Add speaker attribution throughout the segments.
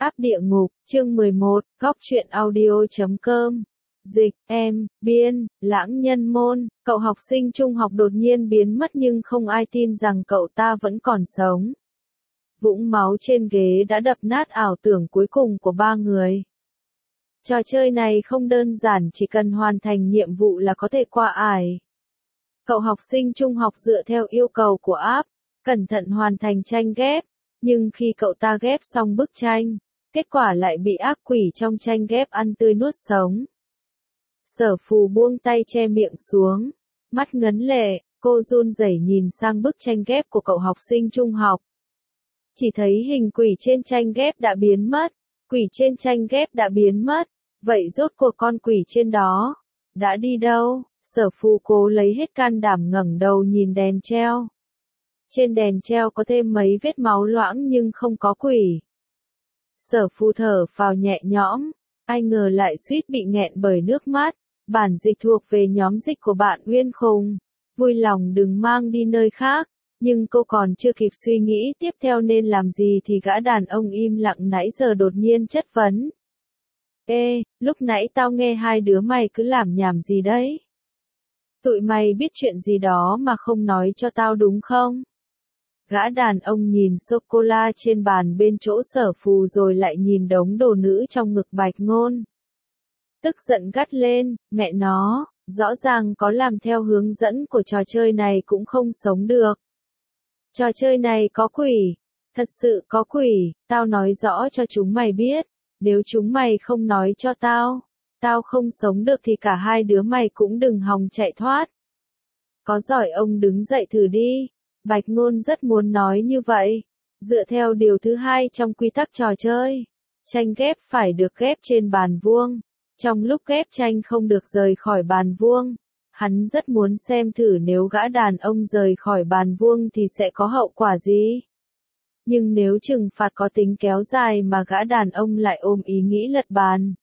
Speaker 1: Áp địa ngục, chương 11, góc truyện audio.com. Dịch, em, biên, Lãng Nhân Môn, cậu học sinh trung học đột nhiên biến mất nhưng không ai tin rằng cậu ta vẫn còn sống. Vũng máu trên ghế đã đập nát ảo tưởng cuối cùng của ba người. Trò chơi này không đơn giản, chỉ cần hoàn thành nhiệm vụ là có thể qua ải. Cậu học sinh trung học dựa theo yêu cầu của app, cẩn thận hoàn thành tranh ghép, nhưng khi cậu ta ghép xong bức tranh, kết quả lại bị ác quỷ trong tranh ghép ăn tươi nuốt sống. Sở Phù buông tay che miệng xuống, mắt ngấn lệ, cô run rẩy nhìn sang bức tranh ghép của cậu học sinh trung học. Chỉ thấy hình quỷ trên tranh ghép đã biến mất, quỷ trên tranh ghép đã biến mất, vậy rốt cuộc con quỷ trên đó đã đi đâu? Sở Phù cố lấy hết can đảm ngẩng đầu nhìn đèn treo. Trên đèn treo có thêm mấy vết máu loãng nhưng không có quỷ. Sở Phù thở phào nhẹ nhõm, ai ngờ lại suýt bị nghẹn bởi nước mắt. Bản dịch thuộc về nhóm dịch của bạn Uyên Khùng. Vui lòng đừng mang đi nơi khác. Nhưng cô còn chưa kịp suy nghĩ tiếp theo nên làm gì thì gã đàn ông im lặng nãy giờ đột nhiên chất vấn. Ê, lúc nãy tao nghe hai đứa mày cứ làm nhảm gì đấy? Tụi mày biết chuyện gì đó mà không nói cho tao đúng không? Gã đàn ông nhìn sô-cô-la trên bàn bên chỗ Sở Phù rồi lại nhìn đống đồ nữ trong ngực Bạch Ngôn. Tức giận gắt lên, mẹ nó, rõ ràng có làm theo hướng dẫn của trò chơi này cũng không sống được. Trò chơi này có quỷ, thật sự có quỷ, tao nói rõ cho chúng mày biết, nếu chúng mày không nói cho tao không sống được thì cả hai đứa mày cũng đừng hòng chạy thoát. Có giỏi ông đứng dậy thử đi. Bạch Ngôn rất muốn nói như vậy. Dựa theo điều thứ 2 trong quy tắc trò chơi, tranh ghép phải được ghép trên bàn vuông. Trong lúc ghép tranh không được rời khỏi bàn vuông. Hắn rất muốn xem thử nếu gã đàn ông rời khỏi bàn vuông thì sẽ có hậu quả gì. Nhưng nếu trừng phạt có tính kéo dài mà gã đàn ông lại ôm ý nghĩ lật bàn,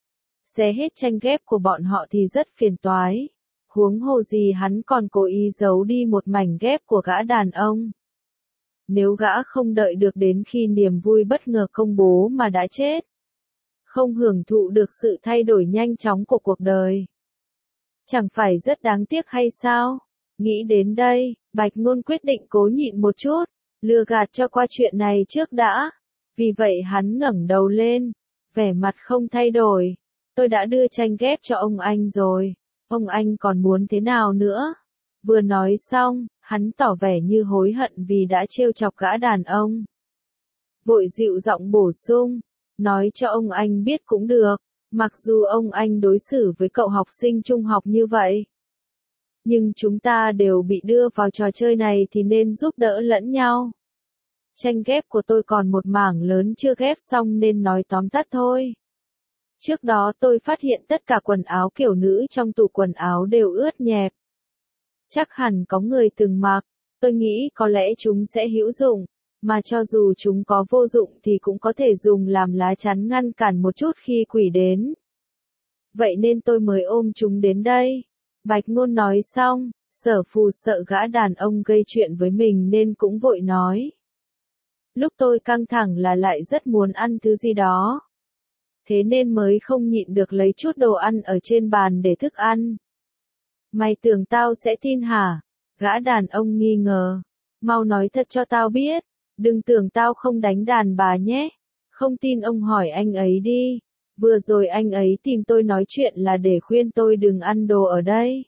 Speaker 1: xé hết tranh ghép của bọn họ thì rất phiền toái. Huống hồ gì hắn còn cố ý giấu đi một mảnh ghép của gã đàn ông. Nếu gã không đợi được đến khi niềm vui bất ngờ công bố mà đã chết, không hưởng thụ được sự thay đổi nhanh chóng của cuộc đời, chẳng phải rất đáng tiếc hay sao? Nghĩ đến đây, Bạch Ngôn quyết định cố nhịn một chút, lừa gạt cho qua chuyện này trước đã. Vì vậy hắn ngẩng đầu lên, vẻ mặt không thay đổi. Tôi đã đưa tranh ghép cho ông anh rồi. Ông anh còn muốn thế nào nữa? Vừa nói xong, hắn tỏ vẻ như hối hận vì đã trêu chọc gã đàn ông. Vội dịu giọng bổ sung, nói cho ông anh biết cũng được, mặc dù ông anh đối xử với cậu học sinh trung học như vậy. Nhưng chúng ta đều bị đưa vào trò chơi này thì nên giúp đỡ lẫn nhau. Tranh ghép của tôi còn một mảng lớn chưa ghép xong nên nói tóm tắt thôi. Trước đó tôi phát hiện tất cả quần áo kiểu nữ trong tủ quần áo đều ướt nhẹp. Chắc hẳn có người từng mặc, tôi nghĩ có lẽ chúng sẽ hữu dụng, mà cho dù chúng có vô dụng thì cũng có thể dùng làm lá chắn ngăn cản một chút khi quỷ đến. Vậy nên tôi mới ôm chúng đến đây. Bạch Ngôn nói xong, Sở Phù sợ gã đàn ông gây chuyện với mình nên cũng vội nói. Lúc tôi căng thẳng là lại rất muốn ăn thứ gì đó. Thế nên mới không nhịn được lấy chút đồ ăn ở trên bàn để thức ăn. Mày tưởng tao sẽ tin hả? Gã đàn ông nghi ngờ. Mau nói thật cho tao biết. Đừng tưởng tao không đánh đàn bà nhé. Không tin ông hỏi anh ấy đi. Vừa rồi anh ấy tìm tôi nói chuyện là để khuyên tôi đừng ăn đồ ở đây.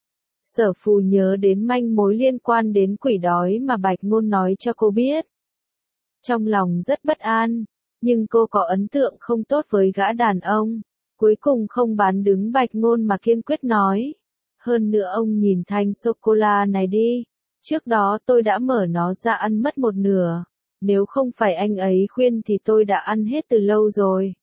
Speaker 1: Sở Phù nhớ đến manh mối liên quan đến quỷ đói mà Bạch Ngôn nói cho cô biết. Trong lòng rất bất an. Nhưng cô có ấn tượng không tốt với gã đàn ông. Cuối cùng không bán đứng Bạch Ngôn mà kiên quyết nói. Hơn nữa ông nhìn thanh sô-cô-la này đi. Trước đó tôi đã mở nó ra ăn mất một nửa. Nếu không phải anh ấy khuyên thì tôi đã ăn hết từ lâu rồi.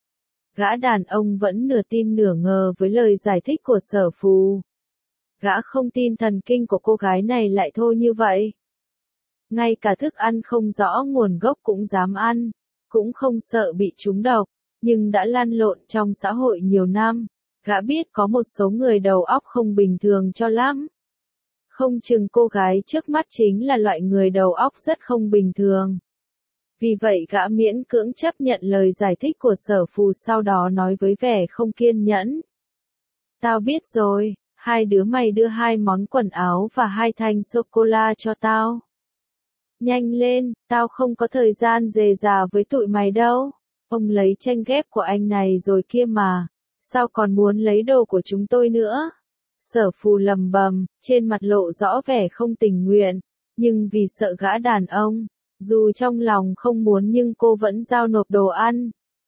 Speaker 1: Gã đàn ông vẫn nửa tin nửa ngờ với lời giải thích của Sở Phù. Gã không tin thần kinh của cô gái này lại thô như vậy. Ngay cả thức ăn không rõ nguồn gốc cũng dám ăn. Cũng không sợ bị trúng độc, nhưng đã lăn lộn trong xã hội nhiều năm, gã biết có một số người đầu óc không bình thường cho lắm. Không chừng cô gái trước mắt chính là loại người đầu óc rất không bình thường. Vì vậy gã miễn cưỡng chấp nhận lời giải thích của Sở Phù, sau đó nói với vẻ không kiên nhẫn. Tao biết rồi, hai đứa mày đưa 2 món quần áo và 2 thanh sô-cô-la cho tao. Nhanh lên, tao không có thời gian rề rà với tụi mày đâu. Ông lấy tranh ghép của anh này rồi kia mà, sao còn muốn lấy đồ của chúng tôi nữa? Sở Phù lầm bầm, trên mặt lộ rõ vẻ không tình nguyện, nhưng vì sợ gã đàn ông, dù trong lòng không muốn nhưng cô vẫn giao nộp đồ ăn.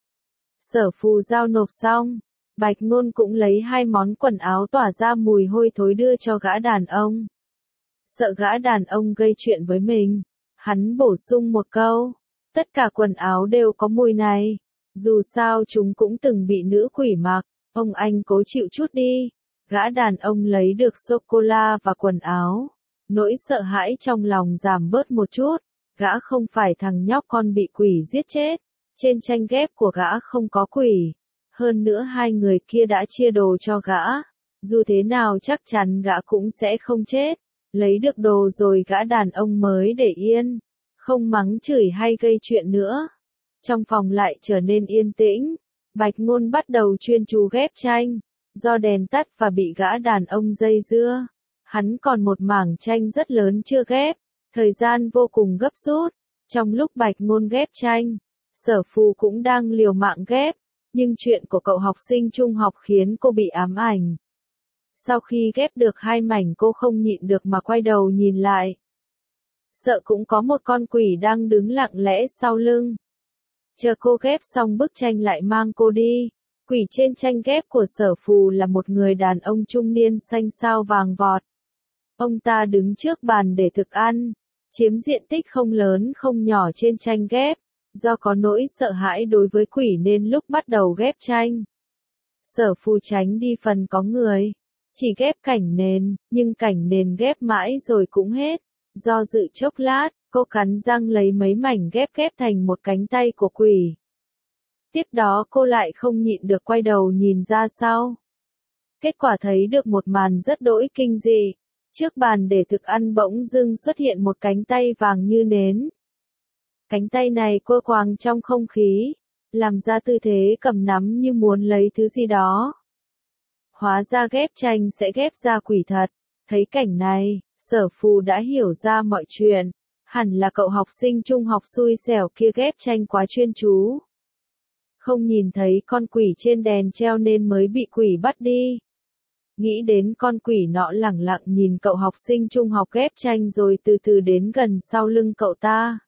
Speaker 1: Sở Phù giao nộp xong, Bạch Ngôn cũng lấy 2 món quần áo tỏa ra mùi hôi thối đưa cho gã đàn ông. Sợ gã đàn ông gây chuyện với mình, hắn bổ sung một câu, tất cả quần áo đều có mùi này, dù sao chúng cũng từng bị nữ quỷ mặc, ông anh cố chịu chút đi. Gã đàn ông lấy được sô-cô-la và quần áo, nỗi sợ hãi trong lòng giảm bớt một chút, gã không phải thằng nhóc con bị quỷ giết chết, trên tranh ghép của gã không có quỷ, hơn nữa hai người kia đã chia đồ cho gã, dù thế nào chắc chắn gã cũng sẽ không chết. Lấy được đồ rồi gã đàn ông mới để yên, không mắng chửi hay gây chuyện nữa. Trong phòng lại trở nên yên tĩnh, Bạch Ngôn bắt đầu chuyên chú ghép tranh, do đèn tắt và bị gã đàn ông dây dưa. Hắn còn một mảng tranh rất lớn chưa ghép, thời gian vô cùng gấp rút. Trong lúc Bạch Ngôn ghép tranh, Sở Phù cũng đang liều mạng ghép, nhưng chuyện của cậu học sinh trung học khiến cô bị ám ảnh. Sau khi ghép được 2 mảnh cô không nhịn được mà quay đầu nhìn lại. Sợ cũng có một con quỷ đang đứng lặng lẽ sau lưng. Chờ cô ghép xong bức tranh lại mang cô đi. Quỷ trên tranh ghép của Sở Phù là một người đàn ông trung niên xanh xao vàng vọt. Ông ta đứng trước bàn để thực ăn, chiếm diện tích không lớn không nhỏ trên tranh ghép. Do có nỗi sợ hãi đối với quỷ nên lúc bắt đầu ghép tranh, Sở Phù tránh đi phần có người. Chỉ ghép cảnh nền, nhưng cảnh nền ghép mãi rồi cũng hết. Do dự chốc lát, cô cắn răng lấy mấy mảnh ghép thành một cánh tay của quỷ. Tiếp đó cô lại không nhịn được quay đầu nhìn ra sau. Kết quả thấy được một màn rất đỗi kinh dị. Trước bàn để thực ăn bỗng dưng xuất hiện một cánh tay vàng như nến. Cánh tay này quơ quàng trong không khí, làm ra tư thế cầm nắm như muốn lấy thứ gì đó. Hóa ra ghép tranh sẽ ghép ra quỷ thật. Thấy cảnh này, Sở Phù đã hiểu ra mọi chuyện. Hẳn là cậu học sinh trung học xui xẻo kia ghép tranh quá chuyên chú. Không nhìn thấy con quỷ trên đèn treo nên mới bị quỷ bắt đi. Nghĩ đến con quỷ nọ lẳng lặng nhìn cậu học sinh trung học ghép tranh rồi từ từ đến gần sau lưng cậu ta.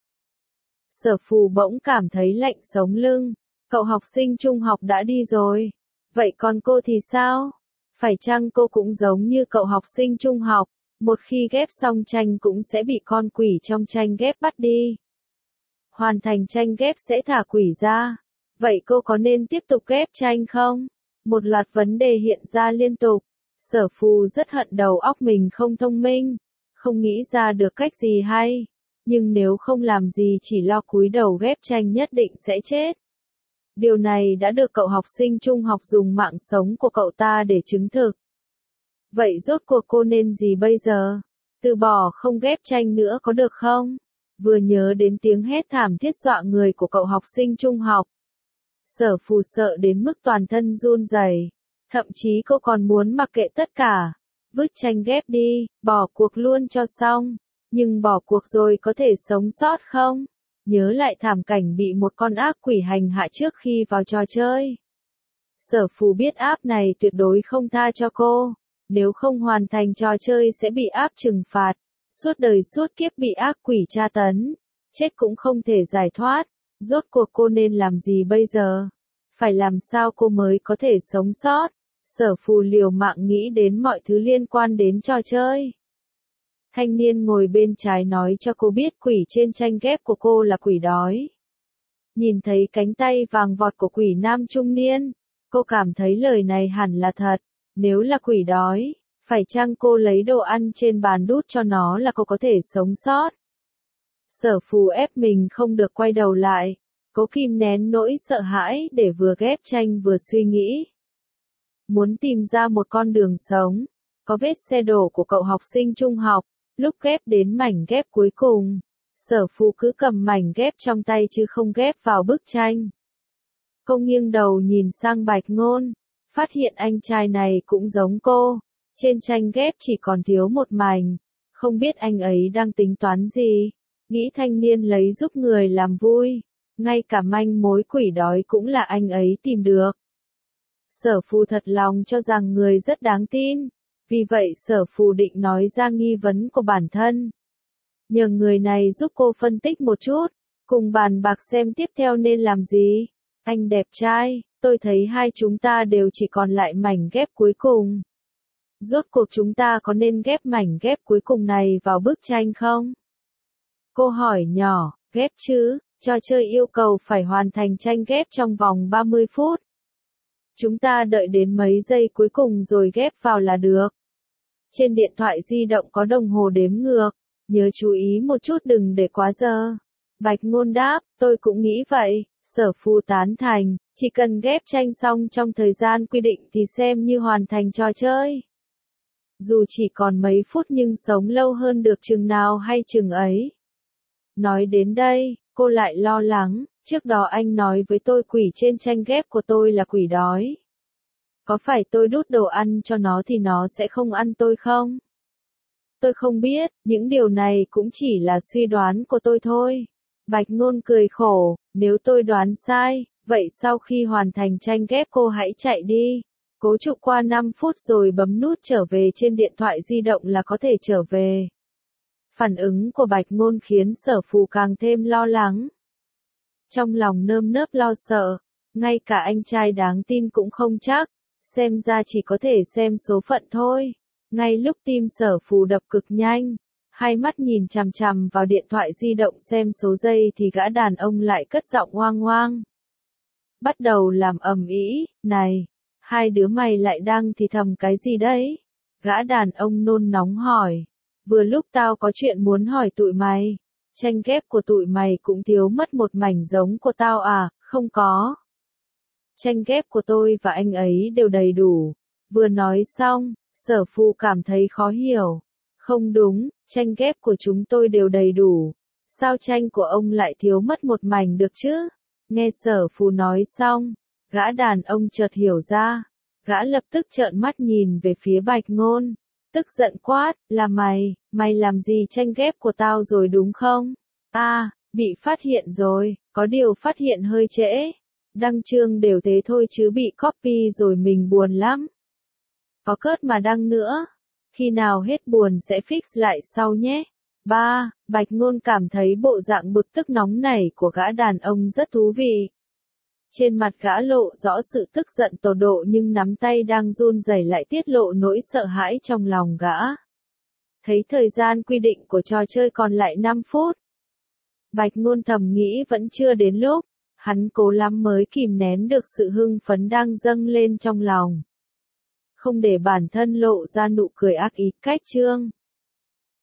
Speaker 1: Sở Phù bỗng cảm thấy lạnh sống lưng. Cậu học sinh trung học đã đi rồi. Vậy còn cô thì sao? Phải chăng cô cũng giống như cậu học sinh trung học, một khi ghép xong tranh cũng sẽ bị con quỷ trong tranh ghép bắt đi? Hoàn thành tranh ghép sẽ thả quỷ ra. Vậy cô có nên tiếp tục ghép tranh không? Một loạt vấn đề hiện ra liên tục. Sở Phù rất hận đầu óc mình không thông minh, không nghĩ ra được cách gì hay. Nhưng nếu không làm gì chỉ lo cúi đầu ghép tranh nhất định sẽ chết. Điều này đã được cậu học sinh trung học dùng mạng sống của cậu ta để chứng thực. Vậy rốt cuộc cô nên gì bây giờ? Từ bỏ không ghép tranh nữa có được không? Vừa nhớ đến tiếng hét thảm thiết dọa người của cậu học sinh trung học, Sở Phù sợ đến mức toàn thân run rẩy. Thậm chí cô còn muốn mặc kệ tất cả, vứt tranh ghép đi, bỏ cuộc luôn cho xong. Nhưng bỏ cuộc rồi có thể sống sót không? Nhớ lại thảm cảnh bị một con ác quỷ hành hạ trước khi vào trò chơi. Sở Phù biết áp này tuyệt đối không tha cho cô. Nếu không hoàn thành trò chơi sẽ bị áp trừng phạt. Suốt đời suốt kiếp bị ác quỷ tra tấn. Chết cũng không thể giải thoát. Rốt cuộc cô nên làm gì bây giờ? Phải làm sao cô mới có thể sống sót? Sở Phù liều mạng nghĩ đến mọi thứ liên quan đến trò chơi. Thanh niên ngồi bên trái nói cho cô biết quỷ trên tranh ghép của cô là quỷ đói. Nhìn thấy cánh tay vàng vọt của quỷ nam trung niên, cô cảm thấy lời này hẳn là thật. Nếu là quỷ đói, phải chăng cô lấy đồ ăn trên bàn đút cho nó là cô có thể sống sót? Sở Phù ép mình không được quay đầu lại, cố kìm nén nỗi sợ hãi để vừa ghép tranh vừa suy nghĩ. Muốn tìm ra một con đường sống. Có vết xe đổ của cậu học sinh trung học. Lúc ghép đến mảnh ghép cuối cùng, Sở Phù cứ cầm mảnh ghép trong tay chứ không ghép vào bức tranh. Cô nghiêng đầu nhìn sang Bạch Ngôn, phát hiện anh trai này cũng giống cô, trên tranh ghép chỉ còn thiếu một mảnh, không biết anh ấy đang tính toán gì, nghĩ thanh niên lấy giúp người làm vui, ngay cả manh mối quỷ đói cũng là anh ấy tìm được. Sở Phù thật lòng cho rằng người rất đáng tin, vì vậy Sở Phù định nói ra nghi vấn của bản thân. Nhờ người này giúp cô phân tích một chút, cùng bàn bạc xem tiếp theo nên làm gì. Anh đẹp trai, tôi thấy hai chúng ta đều chỉ còn lại mảnh ghép cuối cùng. Rốt cuộc chúng ta có nên ghép mảnh ghép cuối cùng này vào bức tranh không? Cô hỏi nhỏ, ghép chứ, trò chơi yêu cầu phải hoàn thành tranh ghép trong vòng 30 phút. Chúng ta đợi đến mấy giây cuối cùng rồi ghép vào là được. Trên điện thoại di động có đồng hồ đếm ngược, nhớ chú ý một chút đừng để quá giờ. Bạch Ngôn đáp, tôi cũng nghĩ vậy. Sở Phù tán thành, chỉ cần ghép tranh xong trong thời gian quy định thì xem như hoàn thành trò chơi. Dù chỉ còn mấy phút nhưng sống lâu hơn được chừng nào hay chừng ấy. Nói đến đây, cô lại lo lắng, trước đó anh nói với tôi quỷ trên tranh ghép của tôi là quỷ đói. Có phải tôi đút đồ ăn cho nó thì nó sẽ không ăn tôi không? Tôi không biết, những điều này cũng chỉ là suy đoán của tôi thôi. Bạch Ngôn cười khổ, nếu tôi đoán sai, vậy sau khi hoàn thành tranh ghép cô hãy chạy đi. Cố trụ qua 5 phút rồi bấm nút trở về trên điện thoại di động là có thể trở về. Phản ứng của Bạch Ngôn khiến Sở Phù càng thêm lo lắng. Trong lòng nơm nớp lo sợ, ngay cả anh trai đáng tin cũng không chắc, xem ra chỉ có thể xem số phận thôi. Ngay lúc tim Sở Phù đập cực nhanh, hai mắt nhìn chằm chằm vào điện thoại di động xem số giây thì gã đàn ông lại cất giọng oang oang. Bắt đầu làm ầm ĩ, này, hai đứa mày lại đang thì thầm cái gì đấy? Gã đàn ông nôn nóng hỏi, vừa lúc tao có chuyện muốn hỏi tụi mày, tranh ghép của tụi mày cũng thiếu mất một mảnh giống của tao à, không có. Tranh ghép của tôi và anh ấy đều đầy đủ. Vừa nói xong, Sở Phù cảm thấy khó hiểu. Không đúng, tranh ghép của chúng tôi đều đầy đủ. Sao tranh của ông lại thiếu mất một mảnh được chứ? Nghe Sở Phù nói xong, gã đàn ông chợt hiểu ra. Gã lập tức trợn mắt nhìn về phía Bạch Ngôn. Tức giận quát, là mày làm gì tranh ghép của tao rồi đúng không? Bị phát hiện rồi, có điều phát hiện hơi trễ. Đăng chương đều thế thôi chứ bị copy rồi mình buồn lắm. Có cớt mà đăng nữa. Khi nào hết buồn sẽ fix lại sau nhé. Bạch Ngôn cảm thấy bộ dạng bực tức nóng nảy của gã đàn ông rất thú vị. Trên mặt gã lộ rõ sự tức giận tột độ nhưng nắm tay đang run rẩy lại tiết lộ nỗi sợ hãi trong lòng gã. Thấy thời gian quy định của trò chơi còn lại 5 phút. Bạch Ngôn thầm nghĩ vẫn chưa đến lúc, hắn cố lắm mới kìm nén được sự hưng phấn đang dâng lên trong lòng. Không để bản thân lộ ra nụ cười ác ý, cách chương.